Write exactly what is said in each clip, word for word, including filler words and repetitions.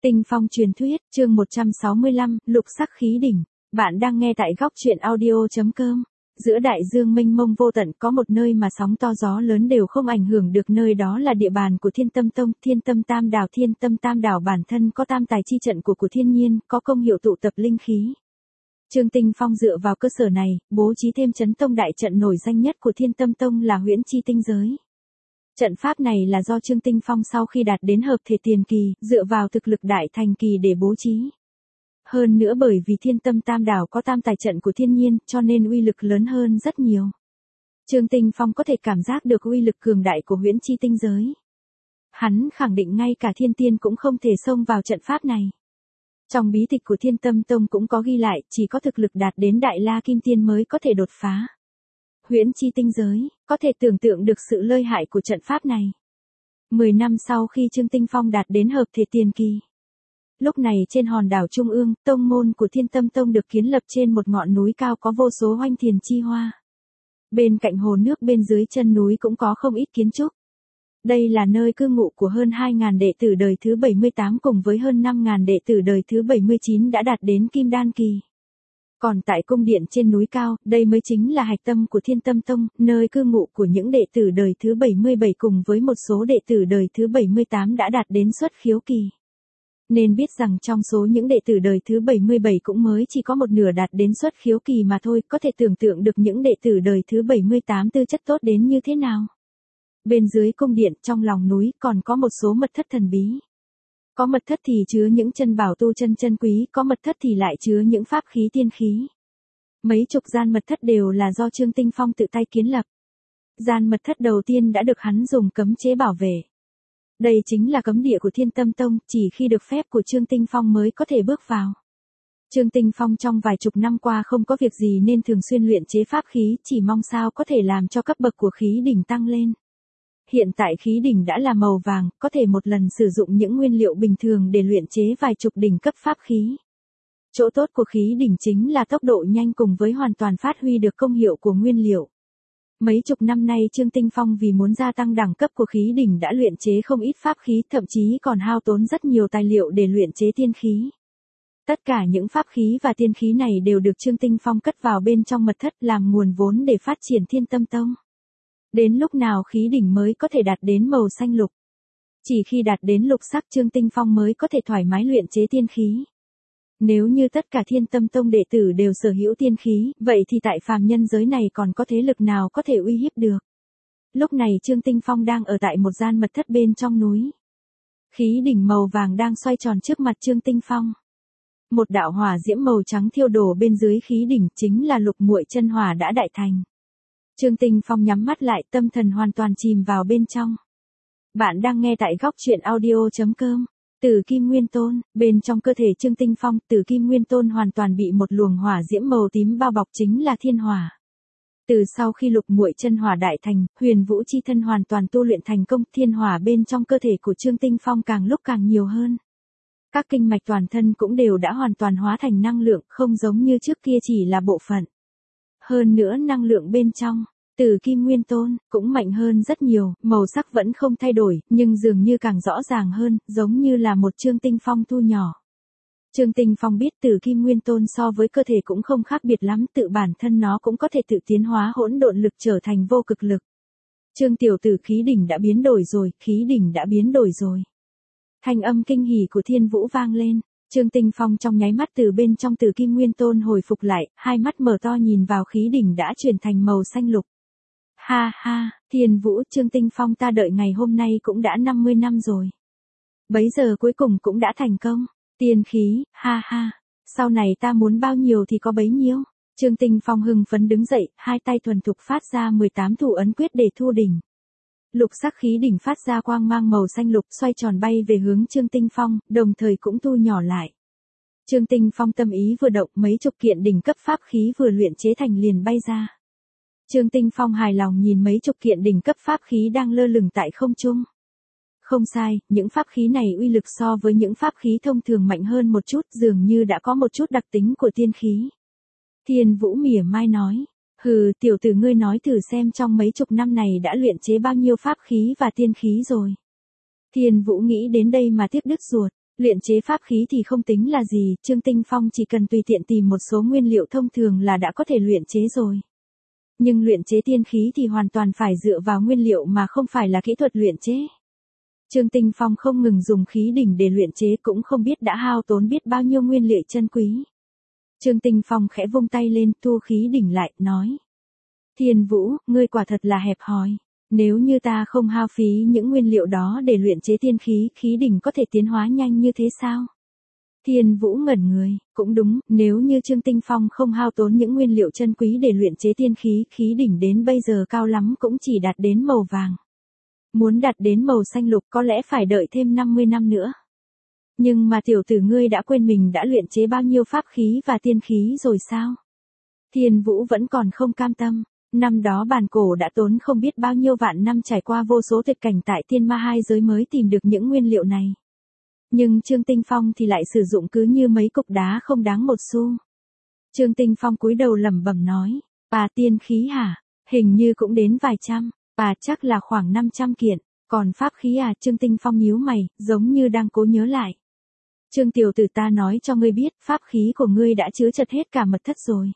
Tinh phong truyền thuyết, chương một trăm sáu mươi lăm, lục sắc khí đỉnh. Bạn đang nghe tại góc truyện audio chấm com. Giữa đại dương mênh mông vô tận có một nơi mà sóng to gió lớn đều không ảnh hưởng được, nơi đó là địa bàn của Thiên Tâm Tông, Thiên Tâm Tam Đảo. Thiên Tâm Tam Đảo bản thân có tam tài chi trận của của thiên nhiên, có công hiệu tụ tập linh khí. Trương Tinh Phong dựa vào cơ sở này, bố trí thêm chấn tông đại trận nổi danh nhất của Thiên Tâm Tông là Huyễn Chi Tinh Giới. Trận pháp này là do Trương Tinh Phong sau khi đạt đến hợp thể tiền kỳ, dựa vào thực lực đại thành kỳ để bố trí. Hơn nữa bởi vì Thiên Tâm Tam Đảo có tam tài trận của thiên nhiên, cho nên uy lực lớn hơn rất nhiều. Trương Tinh Phong có thể cảm giác được uy lực cường đại của Huyễn Chi Tinh Giới. Hắn khẳng định ngay cả thiên tiên cũng không thể xông vào trận pháp này. Trong bí tịch của Thiên Tâm Tông cũng có ghi lại, chỉ có thực lực đạt đến Đại La Kim Tiên mới có thể đột phá Huyễn Chi Tinh Giới, có thể tưởng tượng được sự lợi hại của trận pháp này. Mười năm sau khi Trương Tinh Phong đạt đến hợp thể tiền kỳ. Lúc này trên hòn đảo Trung ương, tông môn của Thiên Tâm Tông được kiến lập trên một ngọn núi cao có vô số hoanh thiền chi hoa. Bên cạnh hồ nước bên dưới chân núi cũng có không ít kiến trúc. Đây là nơi cư ngụ của hơn hai nghìn đệ tử đời thứ bảy mươi tám cùng với hơn năm nghìn đệ tử đời thứ bảy mươi chín đã đạt đến Kim Đan kỳ. Còn tại cung điện trên núi cao, đây mới chính là hạch tâm của Thiên Tâm Tông, nơi cư ngụ của những đệ tử đời thứ bảy mươi bảy cùng với một số đệ tử đời thứ bảy mươi tám đã đạt đến xuất khiếu kỳ. Nên biết rằng trong số những đệ tử đời thứ bảy mươi bảy cũng mới chỉ có một nửa đạt đến xuất khiếu kỳ mà thôi, có thể tưởng tượng được những đệ tử đời thứ bảy mươi tám tư chất tốt đến như thế nào. Bên dưới cung điện trong lòng núi còn có một số mật thất thần bí. Có mật thất thì chứa những chân bảo tu chân chân quý, có mật thất thì lại chứa những pháp khí tiên khí. Mấy chục gian mật thất đều là do Trương Tinh Phong tự tay kiến lập. Gian mật thất đầu tiên đã được hắn dùng cấm chế bảo vệ. Đây chính là cấm địa của Thiên Tâm Tông, chỉ khi được phép của Trương Tinh Phong mới có thể bước vào. Trương Tinh Phong trong vài chục năm qua không có việc gì nên thường xuyên luyện chế pháp khí, chỉ mong sao có thể làm cho cấp bậc của khí đỉnh tăng lên. Hiện tại khí đỉnh đã là màu vàng, có thể một lần sử dụng những nguyên liệu bình thường để luyện chế vài chục đỉnh cấp pháp khí. Chỗ tốt của khí đỉnh chính là tốc độ nhanh cùng với hoàn toàn phát huy được công hiệu của nguyên liệu. Mấy chục năm nay Trương Tinh Phong vì muốn gia tăng đẳng cấp của khí đỉnh đã luyện chế không ít pháp khí, thậm chí còn hao tốn rất nhiều tài liệu để luyện chế tiên khí. Tất cả những pháp khí và tiên khí này đều được Trương Tinh Phong cất vào bên trong mật thất làm nguồn vốn để phát triển Thiên Tâm Tông. Đến lúc nào khí đỉnh mới có thể đạt đến màu xanh lục. Chỉ khi đạt đến lục sắc Trương Tinh Phong mới có thể thoải mái luyện chế tiên khí. Nếu như tất cả Thiên Tâm Tông đệ tử đều sở hữu tiên khí, vậy thì tại phàm nhân giới này còn có thế lực nào có thể uy hiếp được. Lúc này Trương Tinh Phong đang ở tại một gian mật thất bên trong núi. Khí đỉnh màu vàng đang xoay tròn trước mặt Trương Tinh Phong. Một đạo hỏa diễm màu trắng thiêu đổ bên dưới khí đỉnh, chính là lục muội chân hỏa đã đại thành. Trương Tinh Phong nhắm mắt lại, tâm thần hoàn toàn chìm vào bên trong. Bạn đang nghe tại góc truyện audio chấm com. Tử Kim Nguyên Tôn, bên trong cơ thể Trương Tinh Phong, Tử Kim Nguyên Tôn hoàn toàn bị một luồng hỏa diễm màu tím bao bọc, chính là thiên hỏa. Từ sau khi lục muội chân hỏa đại thành, huyền vũ chi thân hoàn toàn tu luyện thành công, thiên hỏa bên trong cơ thể của Trương Tinh Phong càng lúc càng nhiều hơn. Các kinh mạch toàn thân cũng đều đã hoàn toàn hóa thành năng lượng, không giống như trước kia chỉ là bộ phận. Hơn nữa năng lượng bên trong Tử Kim Nguyên Tôn cũng mạnh hơn rất nhiều, màu sắc vẫn không thay đổi, nhưng dường như càng rõ ràng hơn, giống như là một Trương Tinh Phong thu nhỏ. Trương Tinh Phong biết Tử Kim Nguyên Tôn so với cơ thể cũng không khác biệt lắm, tự bản thân nó cũng có thể tự tiến hóa hỗn độn lực trở thành vô cực lực. Trương tiểu tử, khí đỉnh đã biến đổi rồi, khí đỉnh đã biến đổi rồi. Thanh âm kinh hỉ của Thiên Vũ vang lên. Trương Tinh Phong trong nháy mắt từ bên trong Tử Kim Nguyên Tôn hồi phục lại, hai mắt mở to nhìn vào khí đỉnh đã chuyển thành màu xanh lục. Ha ha, Thiên Vũ, Trương Tinh Phong, ta đợi ngày hôm nay cũng đã năm mươi năm rồi. Bấy giờ cuối cùng cũng đã thành công. Tiên khí, ha ha, sau này ta muốn bao nhiêu thì có bấy nhiêu. Trương Tinh Phong hưng phấn đứng dậy, hai tay thuần thục phát ra mười tám thủ ấn quyết để thu đỉnh. Lục sắc khí đỉnh phát ra quang mang màu xanh lục xoay tròn bay về hướng Trương Tinh Phong, đồng thời cũng thu nhỏ lại. Trương Tinh Phong tâm ý vừa động, mấy chục kiện đỉnh cấp pháp khí vừa luyện chế thành liền bay ra. Trương Tinh Phong hài lòng nhìn mấy chục kiện đỉnh cấp pháp khí đang lơ lửng tại không trung. Không sai, những pháp khí này uy lực so với những pháp khí thông thường mạnh hơn một chút, dường như đã có một chút đặc tính của tiên khí. Thiên Vũ mỉa mai nói, hừ, tiểu tử ngươi nói thử xem trong mấy chục năm này đã luyện chế bao nhiêu pháp khí và tiên khí rồi. Thiên Vũ nghĩ đến đây mà tiếc đứt ruột. Luyện chế pháp khí thì không tính là gì, Trương Tinh Phong chỉ cần tùy tiện tìm một số nguyên liệu thông thường là đã có thể luyện chế rồi. Nhưng luyện chế tiên khí thì hoàn toàn phải dựa vào nguyên liệu mà không phải là kỹ thuật luyện chế. Trương Tinh Phong không ngừng dùng khí đỉnh để luyện chế cũng không biết đã hao tốn biết bao nhiêu nguyên liệu chân quý. Trương Tinh Phong khẽ vung tay lên thu khí đỉnh lại, nói. Thiên Vũ, ngươi quả thật là hẹp hòi. Nếu như ta không hao phí những nguyên liệu đó để luyện chế tiên khí, khí đỉnh có thể tiến hóa nhanh như thế sao? Thiên Vũ ngẩn người, cũng đúng, nếu như Trương Tinh Phong không hao tốn những nguyên liệu chân quý để luyện chế tiên khí, khí đỉnh đến bây giờ cao lắm cũng chỉ đạt đến màu vàng. Muốn đạt đến màu xanh lục có lẽ phải đợi thêm năm mươi năm nữa. Nhưng mà tiểu tử ngươi đã quên mình đã luyện chế bao nhiêu pháp khí và tiên khí rồi sao? Thiên Vũ vẫn còn không cam tâm. Năm đó bản cổ đã tốn không biết bao nhiêu vạn năm trải qua vô số tuyệt cảnh tại tiên ma hai giới mới tìm được những nguyên liệu này. Nhưng Trương Tinh Phong thì lại sử dụng cứ như mấy cục đá không đáng một xu. Trương Tinh Phong cúi đầu lẩm bẩm nói, bà tiên khí hả? Hình như cũng đến vài trăm, bà chắc là khoảng năm trăm kiện, còn pháp khí à? Trương Tinh Phong nhíu mày, giống như đang cố nhớ lại. Trương tiểu tử ta nói cho ngươi biết, pháp khí của ngươi đã chứa chật hết cả mật thất rồi.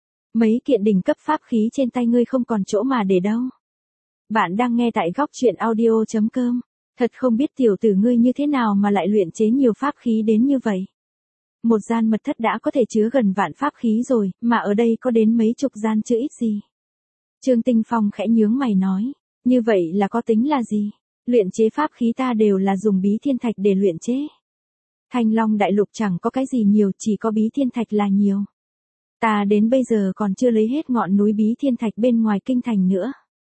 Mấy kiện đỉnh cấp pháp khí trên tay ngươi không còn chỗ mà để đâu. Bạn đang nghe tại góc truyện audio chấm com. Thật không biết tiểu tử ngươi như thế nào mà lại luyện chế nhiều pháp khí đến như vậy. Một gian mật thất đã có thể chứa gần vạn pháp khí rồi, mà ở đây có đến mấy chục gian chứ ít gì. Trương Tinh Phong khẽ nhướng mày nói, như vậy là có tính là gì? Luyện chế pháp khí ta đều là dùng bí thiên thạch để luyện chế. Thanh Long đại lục chẳng có cái gì nhiều, chỉ có bí thiên thạch là nhiều. Ta đến bây giờ còn chưa lấy hết ngọn núi bí thiên thạch bên ngoài kinh thành nữa.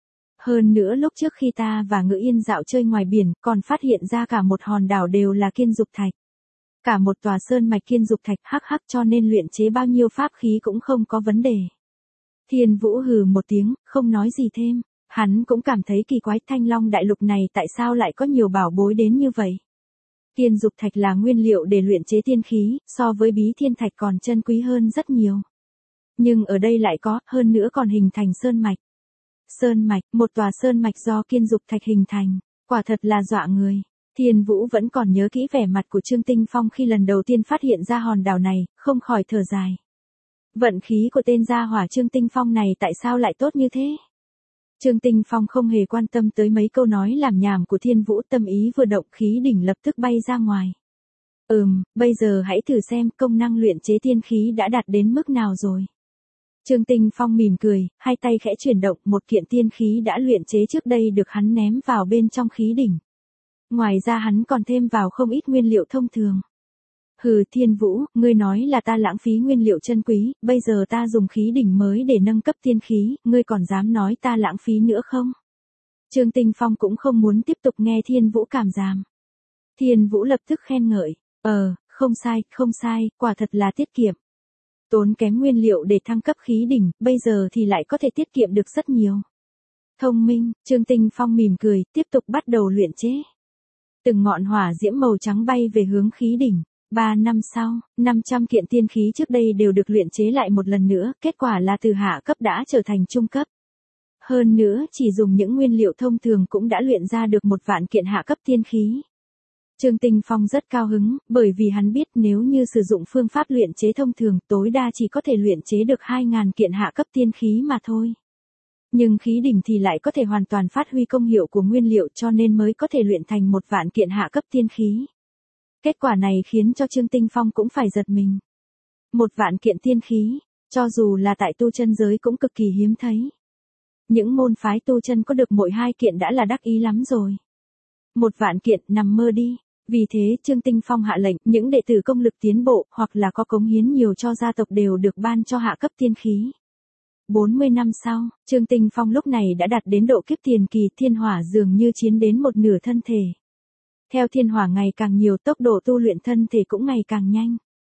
Hơn nữa lúc trước khi ta và Ngự Yên dạo chơi ngoài biển, còn phát hiện ra cả một hòn đảo đều là kiên dục thạch. Cả một tòa sơn mạch kiên dục thạch, hắc hắc, cho nên luyện chế bao nhiêu pháp khí cũng không có vấn đề. Thiên Vũ hừ một tiếng, không nói gì thêm. Hắn cũng cảm thấy kỳ quái, Thanh Long đại lục này tại sao lại có nhiều bảo bối đến như vậy. Kiên dục thạch là nguyên liệu để luyện chế tiên khí, so với bí thiên thạch còn chân quý hơn rất nhiều. Nhưng ở đây lại có, hơn nữa còn hình thành sơn mạch. Sơn mạch, một tòa sơn mạch do kiên dục thạch hình thành, quả thật là dọa người. Thiên Vũ vẫn còn nhớ kỹ vẻ mặt của Trương Tinh Phong khi lần đầu tiên phát hiện ra hòn đảo này, không khỏi thở dài. Vận khí của tên gia hỏa Trương Tinh Phong này tại sao lại tốt như thế? Trương Tinh Phong không hề quan tâm tới mấy câu nói làm nhảm của Thiên Vũ, tâm ý vừa động khí đỉnh lập tức bay ra ngoài. Ừm, bây giờ hãy thử xem công năng luyện chế tiên khí đã đạt đến mức nào rồi. Trương Tinh Phong mỉm cười, hai tay khẽ chuyển động, một kiện tiên khí đã luyện chế trước đây được hắn ném vào bên trong khí đỉnh. Ngoài ra hắn còn thêm vào không ít nguyên liệu thông thường. Hừ, Thiên Vũ, ngươi nói là ta lãng phí nguyên liệu chân quý, bây giờ ta dùng khí đỉnh mới để nâng cấp tiên khí, ngươi còn dám nói ta lãng phí nữa không? Trương Tinh Phong cũng không muốn tiếp tục nghe Thiên Vũ cảm giảm. Thiên Vũ lập tức khen ngợi, ờ, không sai, không sai, quả thật là tiết kiệm. Tốn kém nguyên liệu để thăng cấp khí đỉnh, bây giờ thì lại có thể tiết kiệm được rất nhiều. Thông minh, Trương Tinh Phong mỉm cười, tiếp tục bắt đầu luyện chế. Từng ngọn hỏa diễm màu trắng bay về hướng khí đỉnh. Ba năm sau, năm trăm kiện tiên khí trước đây đều được luyện chế lại một lần nữa, kết quả là từ hạ cấp đã trở thành trung cấp. Hơn nữa, chỉ dùng những nguyên liệu thông thường cũng đã luyện ra được một vạn kiện hạ cấp tiên khí. Trương Tinh Phong rất cao hứng, bởi vì hắn biết nếu như sử dụng phương pháp luyện chế thông thường, tối đa chỉ có thể luyện chế được hai nghìn kiện hạ cấp tiên khí mà thôi. Nhưng khí đỉnh thì lại có thể hoàn toàn phát huy công hiệu của nguyên liệu, cho nên mới có thể luyện thành một vạn kiện hạ cấp tiên khí. Kết quả này khiến cho Trương Tinh Phong cũng phải giật mình. Một vạn kiện tiên khí, cho dù là tại tu chân giới cũng cực kỳ hiếm thấy. Những môn phái tu chân có được mỗi hai kiện đã là đắc ý lắm rồi. Một vạn kiện, nằm mơ đi. Vì thế Trương Tinh Phong hạ lệnh, những đệ tử công lực tiến bộ, hoặc là có cống hiến nhiều cho gia tộc đều được ban cho hạ cấp tiên khí. bốn mươi năm sau, Trương Tinh Phong lúc này đã đạt đến độ kiếp tiền kỳ, thiên hỏa dường như chiến đến một nửa thân thể. Theo thiên hỏa ngày càng nhiều, tốc độ tu luyện thân thể cũng ngày càng nhanh.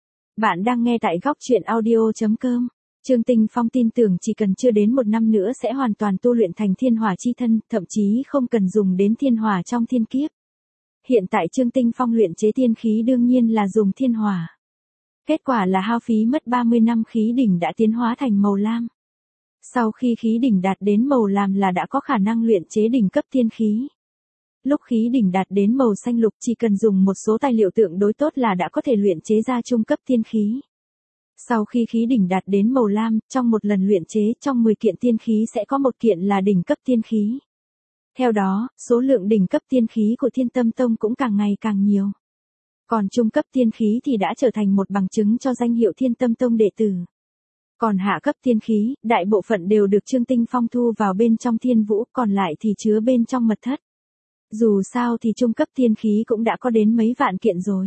Bạn đang nghe tại góc truyện audio chấm com. Trương Tinh Phong tin tưởng chỉ cần chưa đến một năm nữa sẽ hoàn toàn tu luyện thành thiên hỏa chi thân, thậm chí không cần dùng đến thiên hỏa trong thiên kiếp. Hiện tại Trương Tinh Phong luyện chế tiên khí đương nhiên là dùng thiên hỏa. Kết quả là hao phí mất ba mươi năm, khí đỉnh đã tiến hóa thành màu lam. Sau khi khí đỉnh đạt đến màu lam là đã có khả năng luyện chế đỉnh cấp tiên khí. lúc khí đỉnh đạt đến màu xanh lục chỉ cần dùng một số tài liệu tượng đối tốt là đã có thể luyện chế ra trung cấp tiên khí. Sau khi khí đỉnh đạt đến màu lam, trong một lần luyện chế trong mười kiện tiên khí sẽ có một kiện là đỉnh cấp tiên khí. Theo đó, số lượng đỉnh cấp tiên khí của Thiên Tâm Tông cũng càng ngày càng nhiều. Còn trung cấp tiên khí thì đã trở thành một bằng chứng cho danh hiệu Thiên Tâm Tông đệ tử. Còn hạ cấp tiên khí, đại bộ phận đều được Trương Tinh Phong thu vào bên trong thiên vũ, còn lại thì chứa bên trong mật thất. Dù sao thì trung cấp tiên khí cũng đã có đến mấy vạn kiện rồi.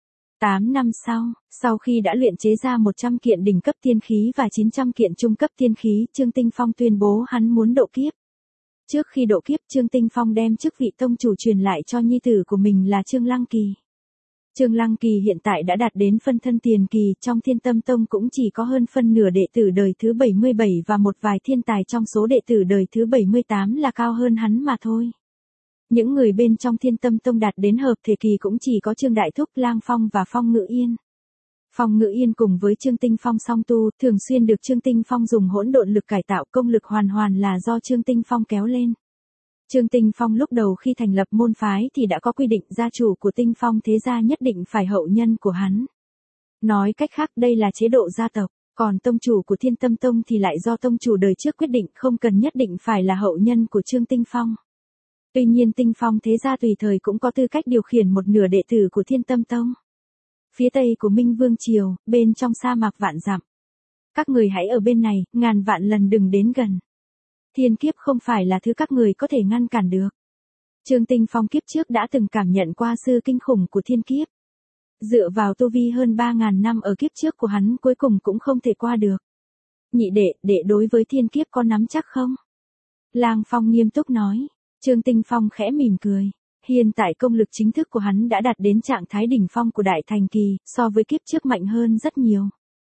tám năm sau, sau khi đã luyện chế ra một trăm kiện đỉnh cấp tiên khí và chín trăm kiện trung cấp tiên khí, Trương Tinh Phong tuyên bố hắn muốn độ kiếp. Trước khi độ kiếp, Trương Tinh Phong đem chức vị tông chủ truyền lại cho nhi tử của mình là Trương Lăng Kỳ. Trương Lăng Kỳ hiện tại đã đạt đến phân thân tiền kỳ, trong Thiên Tâm Tông cũng chỉ có hơn phân nửa đệ tử đời thứ bảy mươi bảy và một vài thiên tài trong số đệ tử đời thứ bảy mươi tám là cao hơn hắn mà thôi. Những người bên trong Thiên Tâm Tông đạt đến hợp thể kỳ cũng chỉ có Trương Đại Thúc, Lang Phong và Phong Ngự Yên. Phong Ngự Yên cùng với Trương Tinh Phong song tu, thường xuyên được Trương Tinh Phong dùng hỗn độn lực cải tạo, công lực hoàn hoàn là do Trương Tinh Phong kéo lên. Trương Tinh Phong lúc đầu khi thành lập môn phái thì đã có quy định gia chủ của Tinh Phong thế gia nhất định phải hậu nhân của hắn. Nói cách khác đây là chế độ gia tộc, còn tông chủ của Thiên Tâm Tông thì lại do tông chủ đời trước quyết định, không cần nhất định phải là hậu nhân của Trương Tinh Phong. Tuy nhiên Tinh Phong thế gia tùy thời cũng có tư cách điều khiển một nửa đệ tử của Thiên Tâm Tông. Phía tây của Minh Vương Triều, bên trong sa mạc vạn dặm. Các người hãy ở bên này, ngàn vạn lần đừng đến gần. Thiên kiếp không phải là thứ các người có thể ngăn cản được. Trương Tinh Phong kiếp trước đã từng cảm nhận qua sự kinh khủng của thiên kiếp. Dựa vào tu vi hơn ba ngàn năm ở kiếp trước của hắn cuối cùng cũng không thể qua được. Nhị đệ, đệ đối với thiên kiếp có nắm chắc không? Lang Phong nghiêm túc nói. Trương Tinh Phong khẽ mỉm cười. Hiện tại công lực chính thức của hắn đã đạt đến trạng thái đỉnh phong của đại thành kỳ, so với kiếp trước mạnh hơn rất nhiều.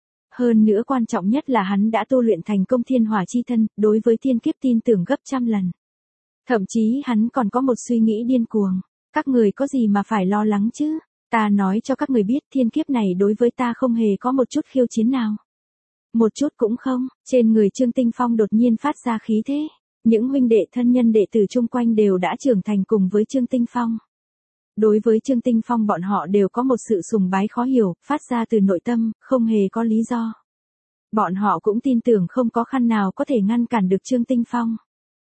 Hơn nữa quan trọng nhất là hắn đã tu luyện thành công thiên hỏa chi thân, đối với thiên kiếp tin tưởng gấp trăm lần. Thậm chí hắn còn có một suy nghĩ điên cuồng. Các người có gì mà phải lo lắng chứ? Ta nói cho các người biết thiên kiếp này đối với ta không hề có một chút khiêu chiến nào. Một chút cũng không, trên người Trương Tinh Phong đột nhiên phát ra khí thế. Những huynh đệ thân nhân đệ tử chung quanh đều đã trưởng thành cùng với Trương Tinh Phong. Đối với Trương Tinh Phong bọn họ đều có một sự sùng bái khó hiểu, phát ra từ nội tâm, không hề có lý do. Bọn họ cũng tin tưởng không có khăn nào có thể ngăn cản được Trương Tinh Phong.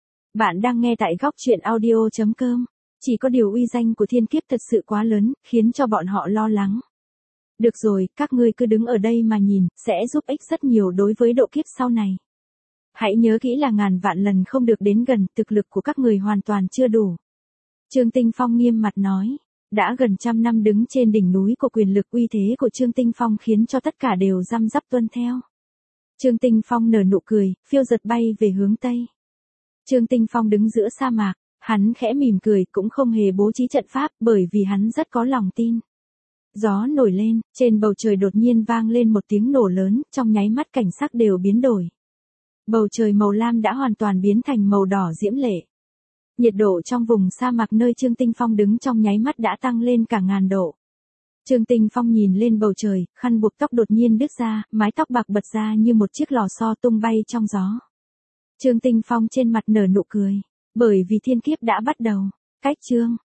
Bạn đang nghe tại góc truyện audio chấm com. Chỉ có điều uy danh của thiên kiếp thật sự quá lớn, khiến cho bọn họ lo lắng. Được rồi, các ngươi cứ đứng ở đây mà nhìn, sẽ giúp ích rất nhiều đối với độ kiếp sau này. Hãy nhớ kỹ là ngàn vạn lần không được đến gần, thực lực của các người hoàn toàn chưa đủ. Trương Tinh Phong nghiêm mặt nói. Đã gần trăm năm đứng trên đỉnh núi của quyền lực, uy thế của Trương Tinh Phong khiến cho tất cả đều răm rắp tuân theo. Trương Tinh Phong nở nụ cười, phiêu giật bay về hướng Tây. Trương Tinh Phong đứng giữa sa mạc, hắn khẽ mỉm cười, cũng không hề bố trí trận pháp, bởi vì hắn rất có lòng tin. Gió nổi lên, trên bầu trời đột nhiên vang lên một tiếng nổ lớn, trong nháy mắt cảnh sắc đều biến đổi. Bầu trời màu lam đã hoàn toàn biến thành màu đỏ diễm lệ. Nhiệt độ trong vùng sa mạc nơi Trương Tinh Phong đứng trong nháy mắt đã tăng lên cả ngàn độ. Trương Tinh Phong nhìn lên bầu trời, khăn buộc tóc đột nhiên đứt ra, mái tóc bạc bật ra như một chiếc lò xo tung bay trong gió. Trương Tinh Phong trên mặt nở nụ cười, bởi vì thiên kiếp đã bắt đầu. Cách chương